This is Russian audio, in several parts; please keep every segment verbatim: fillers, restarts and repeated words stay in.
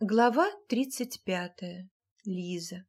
Глава тридцать пятая. Лиза.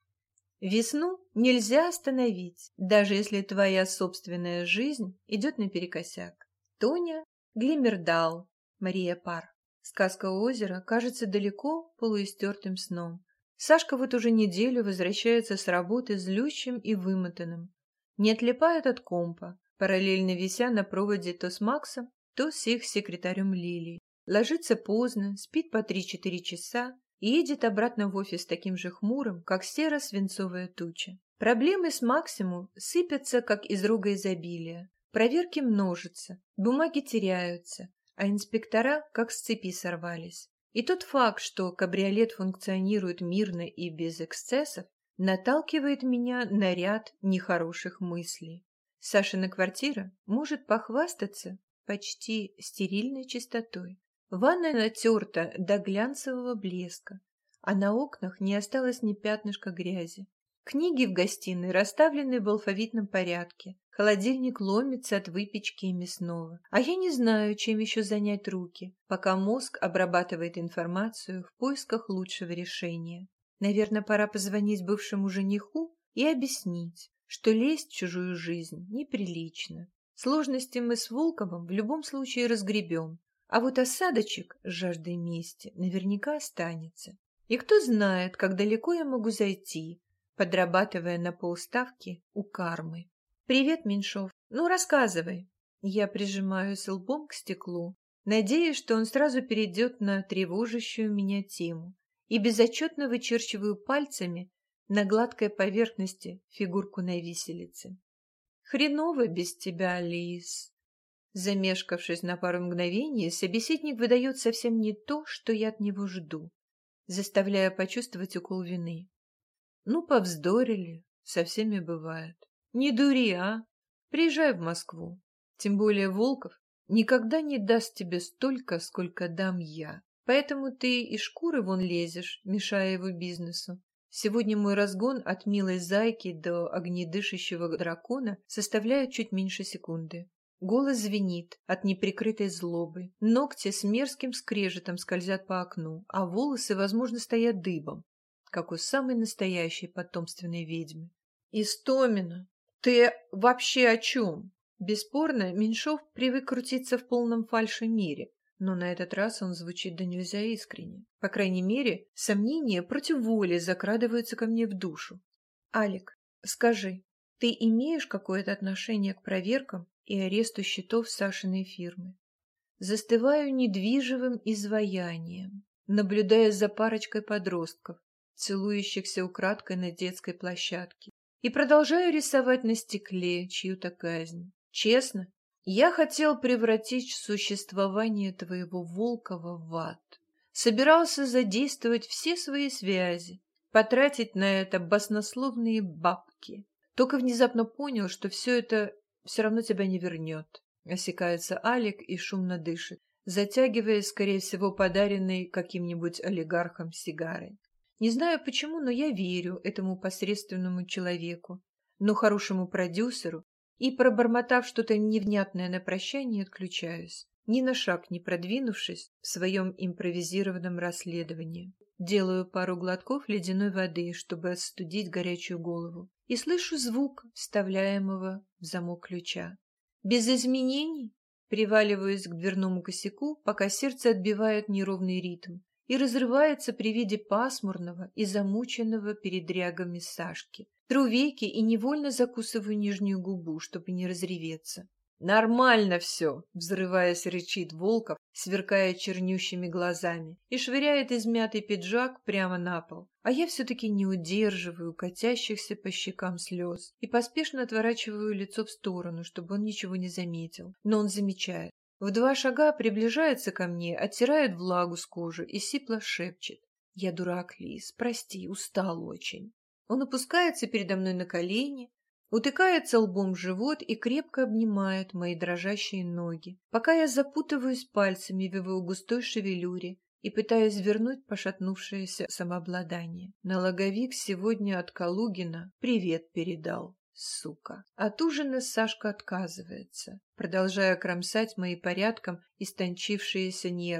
Весну нельзя остановить, даже если твоя собственная жизнь идет наперекосяк. Тоня Глимердал, Мария Пар. Сказка у озера кажется далеко полуистертым сном. Сашка вот уже неделю возвращается с работы злющим и вымотанным. Не отлипает от компа, параллельно вися на проводе то с Максом, то с их секретарем Лилией. Ложится поздно, спит по три-четыре часа и едет обратно в офис таким же хмурым, как серо-свинцовая туча. Проблемы с Максимом сыпятся, как из рога изобилия. Проверки множатся, бумаги теряются, а инспектора как с цепи сорвались. И тот факт, что кабриолет функционирует мирно и без эксцессов, наталкивает меня на ряд нехороших мыслей. Сашина квартира может похвастаться почти стерильной чистотой. Ванная натерта до глянцевого блеска, а на окнах не осталось ни пятнышка грязи. Книги в гостиной расставлены в алфавитном порядке. Холодильник ломится от выпечки и мясного. А я не знаю, чем еще занять руки, пока мозг обрабатывает информацию в поисках лучшего решения. Наверное, пора позвонить бывшему жениху и объяснить, что лезть в чужую жизнь неприлично. Сложности мы с Волковым в любом случае разгребем. А вот осадочек с жаждой мести наверняка останется. И кто знает, как далеко я могу зайти, подрабатывая на полставки у кармы. «Привет, Меньшов. Ну, рассказывай». Я прижимаюсь лбом к стеклу, надеясь, что он сразу перейдет на тревожащую меня тему, и безотчетно вычерчиваю пальцами на гладкой поверхности фигурку на виселице. «Хреново без тебя, Лиз». Замешкавшись на пару мгновений, собеседник выдает совсем не то, что я от него жду, заставляя почувствовать укол вины. Ну, повздорили, со всеми бывает. Не дури, а? Приезжай в Москву. Тем более Волков никогда не даст тебе столько, сколько дам я. Поэтому ты и шкуры вон лезешь, мешая его бизнесу. Сегодня мой разгон от милой зайки до огнедышащего дракона составляет чуть меньше секунды. Голос звенит от неприкрытой злобы, ногти с мерзким скрежетом скользят по окну, а волосы, возможно, стоят дыбом, как у самой настоящей потомственной ведьмы. «Истомина, ты вообще о чем?» Бесспорно, Меньшов привык крутиться в полном фальши-мире, но на этот раз он звучит да нельзя искренне. По крайней мере, сомнения против воли закрадываются ко мне в душу. «Алик, скажи, ты имеешь какое-то отношение к проверкам и аресту счетов Сашиной фирмы?» Застываю недвижимым изваянием, наблюдая за парочкой подростков, целующихся украдкой на детской площадке, и продолжаю рисовать на стекле чью-то казнь. Честно, я хотел превратить существование твоего Волкова в ад. Собирался задействовать все свои связи, потратить на это баснословные бабки. Только внезапно понял, что все это все равно тебя не вернет. Осекается Алик и шумно дышит, затягивая, скорее всего, подаренной каким-нибудь олигархом сигарой. Не знаю почему, но я верю этому посредственному человеку, но хорошему продюсеру, и, пробормотав что-то невнятное на прощание, отключаюсь, ни на шаг не продвинувшись в своем импровизированном расследовании. Делаю пару глотков ледяной воды, чтобы остудить горячую голову, и слышу звук вставляемого в замок ключа. Без изменений приваливаюсь к дверному косяку, пока сердце отбивает неровный ритм и разрывается при виде пасмурного и замученного передрягами Сашки. Тру веки и невольно закусываю нижнюю губу, чтобы не разреветься. «Нормально все!» — взрываясь, рычит Волков, сверкая чернющими глазами, и швыряет измятый пиджак прямо на пол. А я все-таки не удерживаю катящихся по щекам слез и поспешно отворачиваю лицо в сторону, чтобы он ничего не заметил. Но он замечает. В два шага приближается ко мне, оттирает влагу с кожи и сипло шепчет. «Я дурак, Лиз, прости, устал очень». Он опускается передо мной на колени, утыкается лбом в живот и крепко обнимает мои дрожащие ноги, пока я запутываюсь пальцами в его густой шевелюре и пытаюсь вернуть пошатнувшееся самообладание. Налоговик сегодня от Калугина привет передал, сука. От ужина Сашка отказывается, продолжая кромсать мои порядком истончившиеся нервы,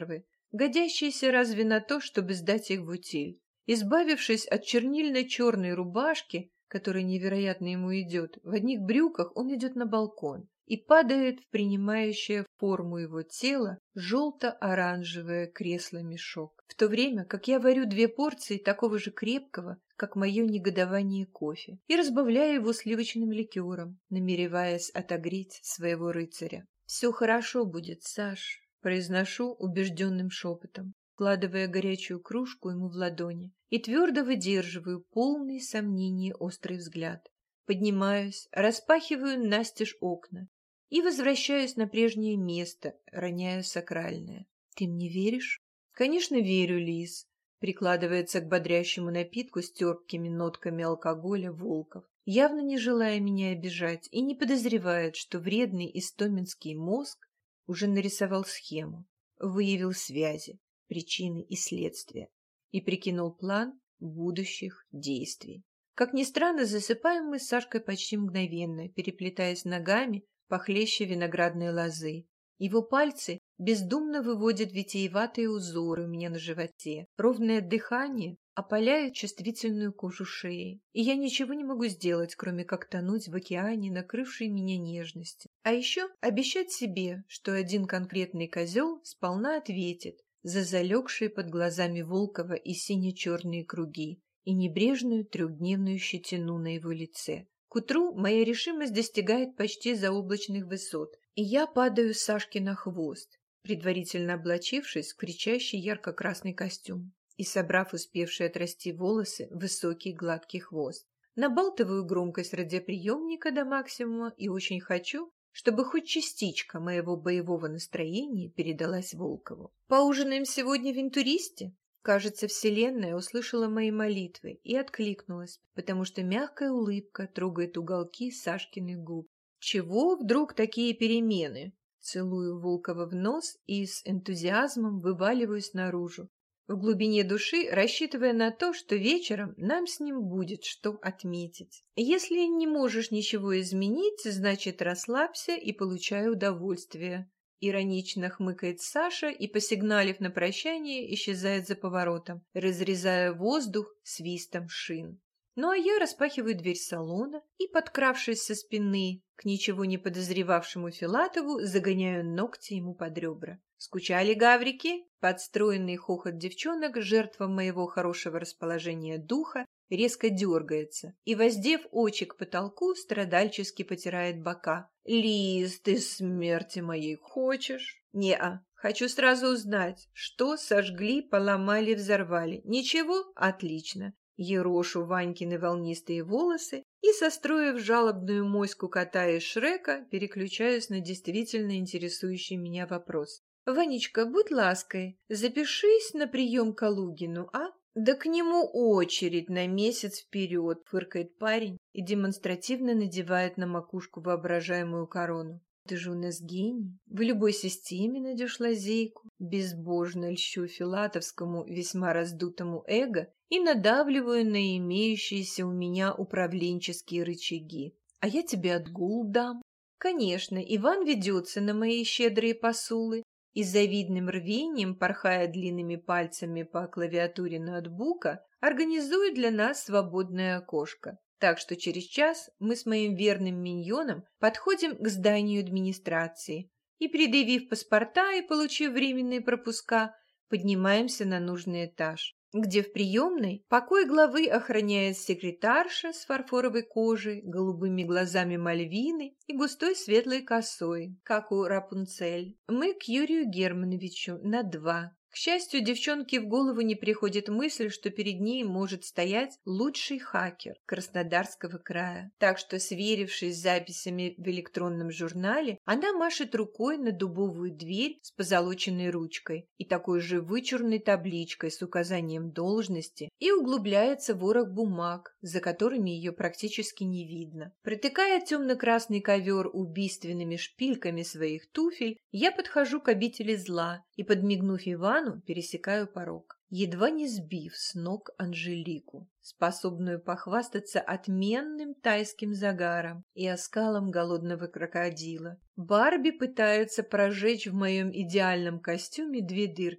годящиеся разве на то, чтобы сдать их в утиль. Избавившись от чернильно-черной рубашки, которая невероятно ему идет, в одних брюках он идет на балкон и падает в принимающее форму его тела желто-оранжевое кресло-мешок, в то время как я варю две порции такого же крепкого, как мое негодование кофе, и разбавляю его сливочным ликером, намереваясь отогреть своего рыцаря. «Все хорошо будет, Саш», — произношу убежденным шепотом, вкладывая горячую кружку ему в ладони, и твердо выдерживаю полный сомнений острый взгляд. Поднимаюсь, распахиваю настежь окна и возвращаюсь на прежнее место, роняя сакральное. «Ты мне веришь?» «Конечно, верю, Лиз», — прикладывается к бодрящему напитку с терпкими нотками алкоголя Волков, явно не желая меня обижать и не подозревает, что вредный истоминский мозг уже нарисовал схему, выявил связи, причины и следствия и прикинул план будущих действий. Как ни странно, засыпаем мы с Сашкой почти мгновенно, переплетаясь ногами похлеще виноградной лозы. Его пальцы бездумно выводят витиеватые узоры у меня на животе. Ровное дыхание опаляет чувствительную кожу шеи, и я ничего не могу сделать, кроме как тонуть в океане, накрывшей меня нежности. А еще обещать себе, что один конкретный козел сполна ответит за залегшие под глазами Волкова и сине-черные круги и небрежную трехдневную щетину на его лице. К утру моя решимость достигает почти заоблачных высот, и я падаю Сашке на хвост, предварительно облачившись в кричащий ярко-красный костюм и собрав успевшие отрасти волосы в высокий гладкий хвост. Набалтываю громкость радиоприемника до максимума и очень хочу, чтобы хоть частичка моего боевого настроения передалась Волкову. «Поужинаем сегодня в интуристе?» Кажется, Вселенная услышала мои молитвы и откликнулась, потому что мягкая улыбка трогает уголки Сашкиных губ. «Чего вдруг такие перемены?» Целую Волкова в нос и с энтузиазмом вываливаюсь наружу, в глубине души рассчитывая на то, что вечером нам с ним будет что отметить. Если не можешь ничего изменить, значит расслабься и получай удовольствие. Иронично хмыкает Саша и, посигналив на прощание, исчезает за поворотом, разрезая воздух свистом шин. Ну а я распахиваю дверь салона и, подкравшись со спины к ничего не подозревавшему Филатову, загоняю ногти ему под ребра. «Скучали, гаврики?» Подстроенный хохот девчонок, жертва моего хорошего расположения духа, резко дергается и, воздев очи к потолку, страдальчески потирает бока. «Лиз, ты смерти моей хочешь?» «Не-а. Хочу сразу узнать, что сожгли, поломали, взорвали. Ничего? Отлично». Ерошу Ванькины волнистые волосы и, состроив жалобную моську кота из Шрека, переключаюсь на действительно интересующий меня вопрос. «Ванечка, будь лаской, запишись на прием к Калугину, а?» «Да к нему очередь на месяц вперед», — фыркает парень и демонстративно надевает на макушку воображаемую корону. «Ты же у нас гений. В любой системе найдешь лазейку». Безбожно льщу филатовскому весьма раздутому эго и надавливаю на имеющиеся у меня управленческие рычаги. «А я тебе отгул дам». Конечно, Иван ведется на мои щедрые посулы и с завидным рвением, порхая длинными пальцами по клавиатуре ноутбука, организует для нас свободное окошко. Так что через час мы с моим верным миньоном подходим к зданию администрации и, предъявив паспорта и получив временные пропуска, поднимаемся на нужный этаж, где в приемной покой главы охраняет секретарша с фарфоровой кожей, голубыми глазами Мальвины и густой светлой косой, как у Рапунцель. Мы к Юрию Германовичу на два. К счастью, девчонке в голову не приходит мысль, что перед ней может стоять лучший хакер Краснодарского края. Так что, сверившись с записями в электронном журнале, она машет рукой на дубовую дверь с позолоченной ручкой и такой же вычурной табличкой с указанием должности и углубляется в ворох бумаг, за которыми ее практически не видно. Протыкая темно-красный ковер убийственными шпильками своих туфель, я подхожу к обители зла и, подмигнув Ивану, пересекаю порог, едва не сбив с ног Анжелику, способную похвастаться отменным тайским загаром и оскалом голодного крокодила. Барби пытается прожечь в моем идеальном костюме две дырки,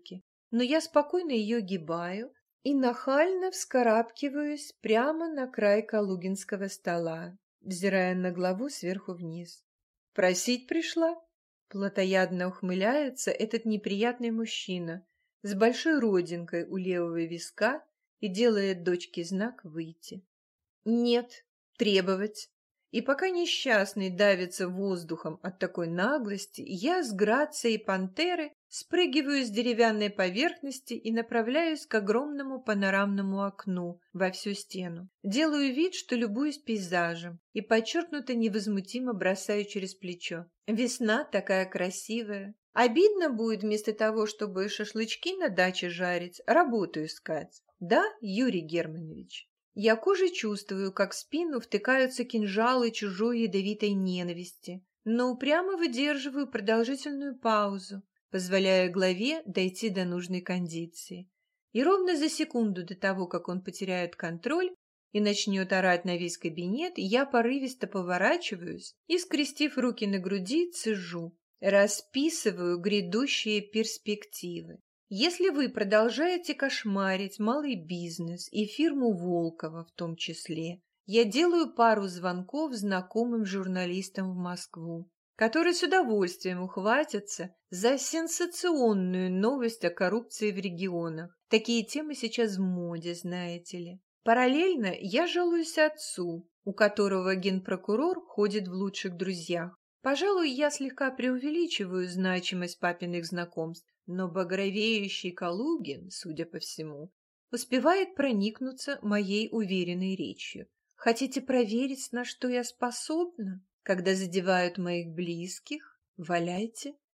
но я спокойно ее гибаю и нахально вскарабкиваюсь прямо на край калугинского стола, взирая на главу сверху вниз. «Просить пришла?» Плотоядно ухмыляется этот неприятный мужчина с большой родинкой у левого виска и делает дочке знак выйти. «Нет, требовать». И пока несчастный давится воздухом от такой наглости, я с грацией пантеры спрыгиваю с деревянной поверхности и направляюсь к огромному панорамному окну во всю стену. Делаю вид, что любуюсь пейзажем, и подчеркнуто невозмутимо бросаю через плечо. Весна такая красивая. Обидно будет вместо того, чтобы шашлычки на даче жарить, работу искать. Да, Юрий Германович? Я кожей чувствую, как в спину втыкаются кинжалы чужой ядовитой ненависти, но упрямо выдерживаю продолжительную паузу, позволяя голове дойти до нужной кондиции. И ровно за секунду до того, как он потеряет контроль и начнет орать на весь кабинет, я порывисто поворачиваюсь и, скрестив руки на груди, цежу, расписываю грядущие перспективы. Если вы продолжаете кошмарить малый бизнес и фирму Волкова в том числе, я делаю пару звонков знакомым журналистам в Москву, которые с удовольствием ухватятся за сенсационную новость о коррупции в регионах. Такие темы сейчас в моде, знаете ли. Параллельно я жалуюсь отцу, у которого генпрокурор ходит в лучших друзьях. Пожалуй, я слегка преувеличиваю значимость папиных знакомств, но багровеющий Калугин, судя по всему, успевает проникнуться моей уверенной речью. Хотите проверить, на что я способна, когда задевают моих близких? Валяйте.